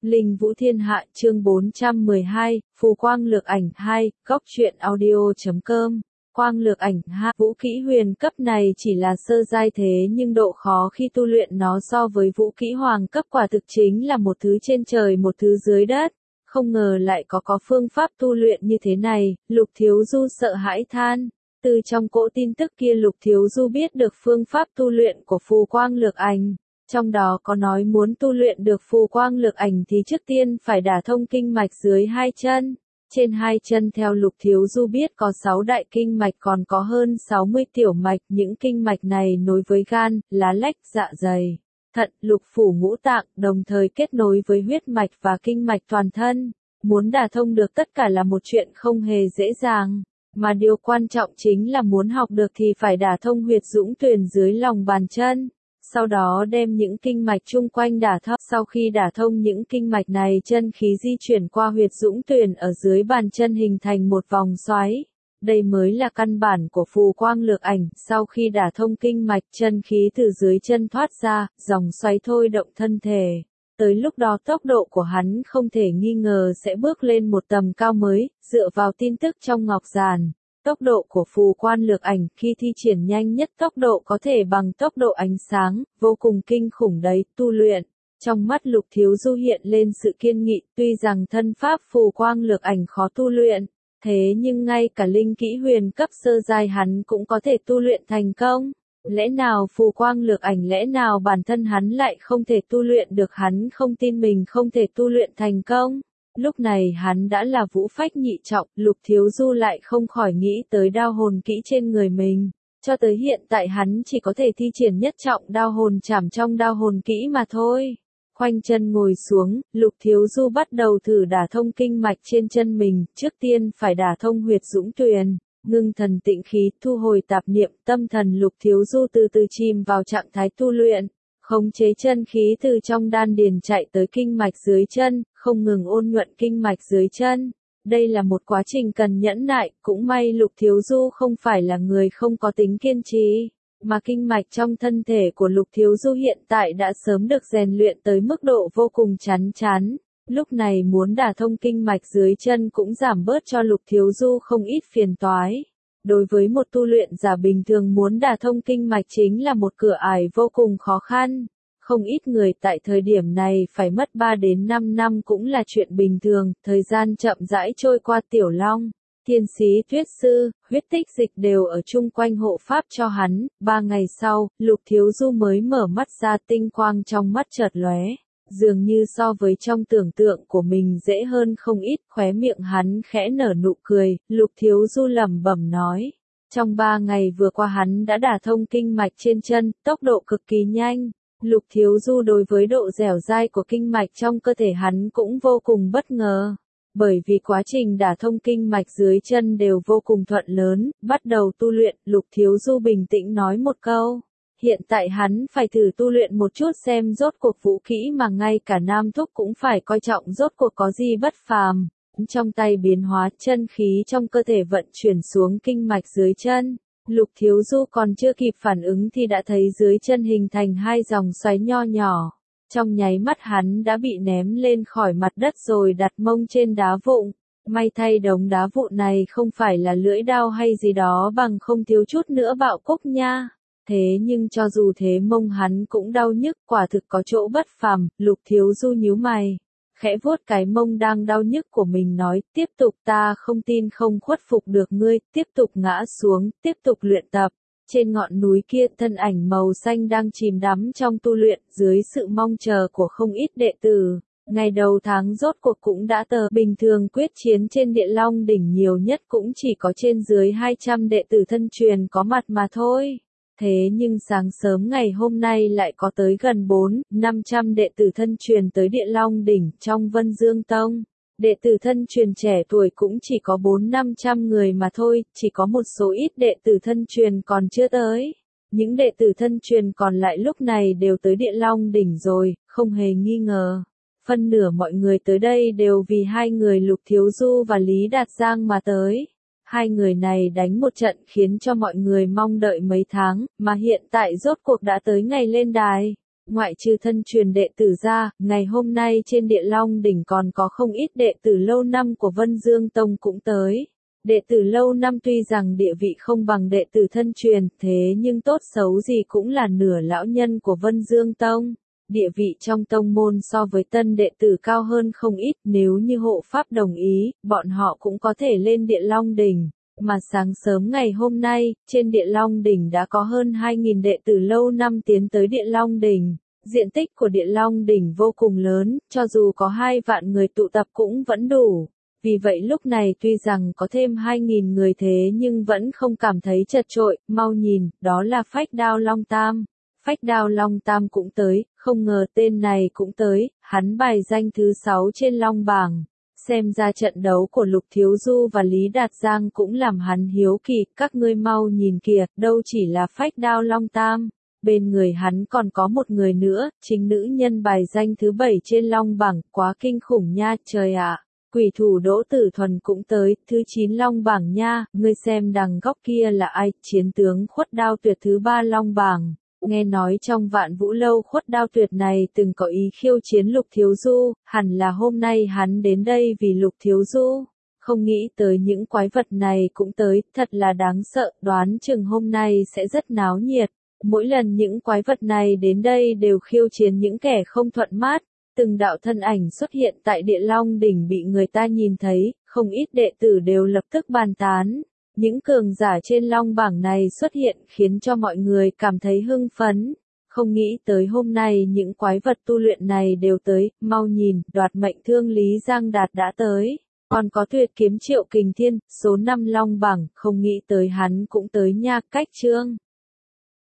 Linh Vũ Thiên Hạ chương 412, Phù Quang Lược Ảnh 2, Góc truyện audio.com. Quang Lược Ảnh 2, vũ kỹ huyền cấp này chỉ là sơ giai thế nhưng độ khó khi tu luyện nó so với vũ kỹ hoàng cấp quả thực chính là một thứ trên trời một thứ dưới đất. Không ngờ lại có phương pháp tu luyện như thế này, Lục Thiếu Du sợ hãi than. Từ trong cỗ tin tức kia Lục Thiếu Du biết được phương pháp tu luyện của Phù Quang Lược Ảnh. Trong đó có nói muốn tu luyện được Phù Quang Lược Ảnh thì trước tiên phải đả thông kinh mạch dưới hai chân. Trên hai chân theo Lục Thiếu Du biết có 6 đại kinh mạch còn có hơn 60 tiểu mạch. Những kinh mạch này nối với gan, lá lách, dạ dày, thận, lục phủ ngũ tạng, đồng thời kết nối với huyết mạch và kinh mạch toàn thân. Muốn đả thông được tất cả là một chuyện không hề dễ dàng. Mà điều quan trọng chính là muốn học được thì phải đả thông huyệt dũng tuyển dưới lòng bàn chân. Sau đó đem những kinh mạch chung quanh đả thông. Sau khi đả thông những kinh mạch này, chân khí di chuyển qua huyệt dũng tuyển ở dưới bàn chân hình thành một vòng xoáy. Đây mới là căn bản của Phù Quang Lược Ảnh. Sau khi đả thông kinh mạch, chân khí từ dưới chân thoát ra, dòng xoáy thôi động thân thể. Tới lúc đó tốc độ của hắn không thể nghi ngờ sẽ bước lên một tầm cao mới. Dựa vào tin tức trong ngọc giản, tốc độ của Phù Quang Lược Ảnh khi thi triển nhanh nhất tốc độ có thể bằng tốc độ ánh sáng, vô cùng kinh khủng đấy. Tu luyện, trong mắt Lục Thiếu Du hiện lên sự kiên nghị. Tuy rằng thân pháp Phù Quang Lược Ảnh khó tu luyện, thế nhưng ngay cả linh kỹ huyền cấp sơ giai hắn cũng có thể tu luyện thành công. Lẽ nào Phù Quang Lược Ảnh, lẽ nào bản thân hắn lại không thể tu luyện được? Hắn không tin mình không thể tu luyện thành công. Lúc này hắn đã là vũ phách nhị trọng, Lục Thiếu Du lại không khỏi nghĩ tới đao hồn kỹ trên người mình. Cho tới hiện tại hắn chỉ có thể thi triển nhất trọng đao hồn trảm trong đao hồn kỹ mà thôi. Khoanh chân ngồi xuống, Lục Thiếu Du bắt đầu thử đả thông kinh mạch trên chân mình. Trước tiên phải đả thông huyệt dũng tuyền, ngưng thần tĩnh khí, thu hồi tạp niệm, tâm thần Lục Thiếu Du từ từ chìm vào trạng thái tu luyện. Khống chế chân khí từ trong đan điền chạy tới kinh mạch dưới chân, không ngừng ôn nhuận kinh mạch dưới chân. Đây là một quá trình cần nhẫn nại, cũng may Lục Thiếu Du không phải là người không có tính kiên trì, mà kinh mạch trong thân thể của Lục Thiếu Du hiện tại đã sớm được rèn luyện tới mức độ vô cùng chắn chắn. Lúc này muốn đả thông kinh mạch dưới chân cũng giảm bớt cho Lục Thiếu Du không ít phiền toái. Đối với một tu luyện giả bình thường muốn đả thông kinh mạch chính là một cửa ải vô cùng khó khăn. Không ít người tại thời điểm này phải mất 3 đến 5 năm cũng là chuyện bình thường. Thời gian chậm rãi trôi qua, Tiểu Long, Thiên Sĩ Tuyết Sư, Huyết Tích Dịch đều ở chung quanh hộ pháp cho hắn. 3 ngày sau, Lục Thiếu Du mới mở mắt ra, tinh quang trong mắt chợt lóe. Dường như so với trong tưởng tượng của mình dễ hơn không ít. Khóe miệng hắn khẽ nở nụ cười. Lục Thiếu Du lẩm bẩm nói. Trong 3 ngày vừa qua hắn đã đả thông kinh mạch trên chân, tốc độ cực kỳ nhanh. Lục Thiếu Du đối với độ dẻo dai của kinh mạch trong cơ thể hắn cũng vô cùng bất ngờ. Bởi vì quá trình đả thông kinh mạch dưới chân đều vô cùng thuận lớn. Bắt đầu tu luyện, Lục Thiếu Du bình tĩnh nói một câu. Hiện tại hắn phải thử tu luyện một chút xem rốt cuộc vũ kỹ mà ngay cả Nam Thúc cũng phải coi trọng rốt cuộc có gì bất phàm. Trong tay biến hóa, chân khí trong cơ thể vận chuyển xuống kinh mạch dưới chân. Lục Thiếu Du còn chưa kịp phản ứng thì đã thấy dưới chân hình thành hai dòng xoáy nho nhỏ. Trong nháy mắt hắn đã bị ném lên khỏi mặt đất rồi đặt mông trên đá vụn. May thay đống đá vụn này không phải là lưỡi đao hay gì đó, bằng không thiếu chút nữa bạo cúc nha. Thế nhưng cho dù thế mông hắn cũng đau nhức, quả thực có chỗ bất phàm. Lục Thiếu Du nhíu mày, khẽ vuốt cái mông đang đau nhức của mình nói, tiếp tục, ta không tin không khuất phục được ngươi. Tiếp tục ngã xuống, tiếp tục luyện tập. Trên ngọn núi kia, thân ảnh màu xanh đang chìm đắm trong tu luyện, dưới sự mong chờ của không ít đệ tử. Ngày đầu tháng rốt cuộc cũng đã tờ. Bình thường quyết chiến trên Địa Long đỉnh nhiều nhất cũng chỉ có trên dưới 200 đệ tử thân truyền có mặt mà thôi. Thế nhưng sáng sớm ngày hôm nay lại có tới gần 400-500 đệ tử thân truyền tới Địa Long đỉnh. Trong Vân Dương Tông, đệ tử thân truyền trẻ tuổi cũng chỉ có 400-500 người mà thôi, chỉ có một số ít đệ tử thân truyền còn chưa tới. Những đệ tử thân truyền còn lại lúc này đều tới Địa Long đỉnh rồi, không hề nghi ngờ. Phân nửa mọi người tới đây đều vì hai người Lục Thiếu Du và Lý Đạt Giang mà tới. Hai người này đánh một trận khiến cho mọi người mong đợi mấy tháng, mà hiện tại rốt cuộc đã tới ngày lên đài. Ngoại trừ thân truyền đệ tử ra, ngày hôm nay trên Địa Long đỉnh còn có không ít đệ tử lâu năm của Vân Dương Tông cũng tới. Đệ tử lâu năm tuy rằng địa vị không bằng đệ tử thân truyền, thế nhưng tốt xấu gì cũng là nửa lão nhân của Vân Dương Tông. Địa vị trong tông môn so với tân đệ tử cao hơn không ít, nếu như hộ pháp đồng ý, bọn họ cũng có thể lên Địa Long đỉnh. Mà sáng sớm ngày hôm nay, trên Địa Long đỉnh đã có hơn 2.000 đệ tử lâu năm tiến tới Địa Long đỉnh. Diện tích của Địa Long đỉnh vô cùng lớn, cho dù có 2 vạn người tụ tập cũng vẫn đủ. Vì vậy lúc này tuy rằng có thêm 2.000 người thế nhưng vẫn không cảm thấy chật chội, mau nhìn, đó là Phách Đao Long Tam. Phách Đao Long Tam cũng tới, không ngờ tên này cũng tới, hắn bài danh thứ 6 trên Long bảng. Xem ra trận đấu của Lục Thiếu Du và Lý Đạt Giang cũng làm hắn hiếu kỳ, các ngươi mau nhìn kìa, đâu chỉ là Phách Đao Long Tam. Bên người hắn còn có một người nữa, chính nữ nhân bài danh thứ 7 trên Long bảng, quá kinh khủng nha, trời ạ. Quỷ thủ Đỗ Tử Thuần cũng tới, thứ 9 Long bảng nha, ngươi xem đằng góc kia là ai, chiến tướng Khuất Đao Tuyệt thứ 3 Long bảng. Nghe nói trong Vạn Vũ Lâu Khuất Đao Tuyệt này từng có ý khiêu chiến Lục Thiếu Du, hẳn là hôm nay hắn đến đây vì Lục Thiếu Du. Không nghĩ tới những quái vật này cũng tới, thật là đáng sợ, đoán chừng hôm nay sẽ rất náo nhiệt. Mỗi lần những quái vật này đến đây đều khiêu chiến những kẻ không thuận mắt. Từng đạo thân ảnh xuất hiện tại Địa Long đỉnh bị người ta nhìn thấy, không ít đệ tử đều lập tức bàn tán. Những cường giả trên Long bảng này xuất hiện khiến cho mọi người cảm thấy hưng phấn. Không nghĩ tới hôm nay những quái vật tu luyện này đều tới, mau nhìn, đoạt mệnh thương Lý Giang Đạt đã tới. Còn có tuyệt kiếm Triệu Kình Thiên, số 5 Long bảng, không nghĩ tới hắn cũng tới nha, cách chương.